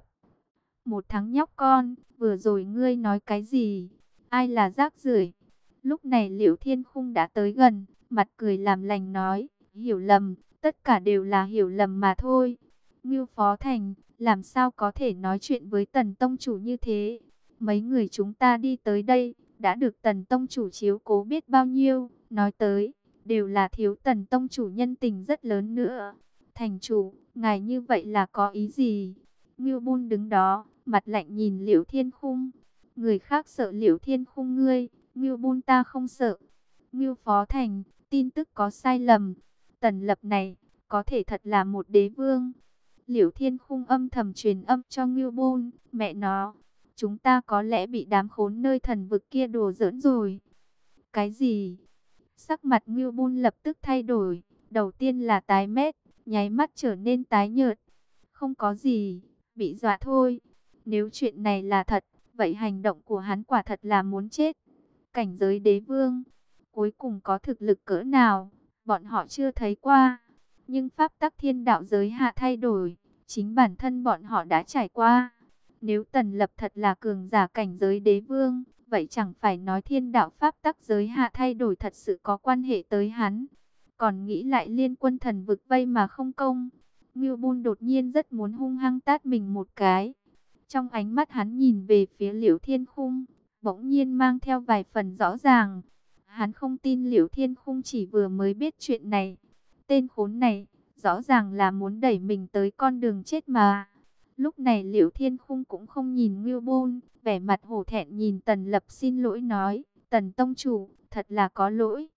Một thằng nhóc con, vừa rồi ngươi nói cái gì? Ai là rác rưởi? Lúc này Liễu Thiên Khung đã tới gần, mặt cười làm lành nói, hiểu lầm, tất cả đều là hiểu lầm mà thôi. Ngưu Phó Thành, làm sao có thể nói chuyện với Tần Tông Chủ như thế? Mấy người chúng ta đi tới đây, đã được Tần Tông Chủ chiếu cố biết bao nhiêu, nói tới đều là thiếu Tần Tông Chủ nhân tình rất lớn nữa. Thành chủ, ngài như vậy là có ý gì? Ngưu Bôn đứng đó, mặt lạnh nhìn Liễu Thiên Khung. Người khác sợ Liễu Thiên Khung ngươi, Ngưu Bôn ta không sợ. Ngưu Phó Thành, tin tức có sai lầm. Tần Lập này, có thể thật là một đế vương. Liễu Thiên Khung âm thầm truyền âm cho Ngưu Bôn, mẹ nó, chúng ta có lẽ bị đám khốn nơi thần vực kia đùa giỡn rồi. Cái gì? Sắc mặt Ngưu Bôn lập tức thay đổi, đầu tiên là tái mét, nháy mắt trở nên tái nhợt. Không có gì, bị dọa thôi. Nếu chuyện này là thật, vậy hành động của hắn quả thật là muốn chết. Cảnh giới đế vương, cuối cùng có thực lực cỡ nào, bọn họ chưa thấy qua. Nhưng pháp tắc thiên đạo giới hạ thay đổi, chính bản thân bọn họ đã trải qua. Nếu Tần Lập thật là cường giả cảnh giới đế vương, vậy chẳng phải nói thiên đạo pháp tắc giới hạ thay đổi thật sự có quan hệ tới hắn. Còn nghĩ lại liên quân thần vực vây mà không công. Ngưu Bôn đột nhiên rất muốn hung hăng tát mình một cái. Trong ánh mắt hắn nhìn về phía Liễu Thiên Khung, bỗng nhiên mang theo vài phần rõ ràng. Hắn không tin Liễu Thiên Khung chỉ vừa mới biết chuyện này. Tên khốn này, rõ ràng là muốn đẩy mình tới con đường chết mà. Lúc này Liễu Thiên Khung cũng không nhìn Ngưu Bôn, vẻ mặt hổ thẹn nhìn Tần Lập xin lỗi nói, Tần Tông Chủ, thật là có lỗi.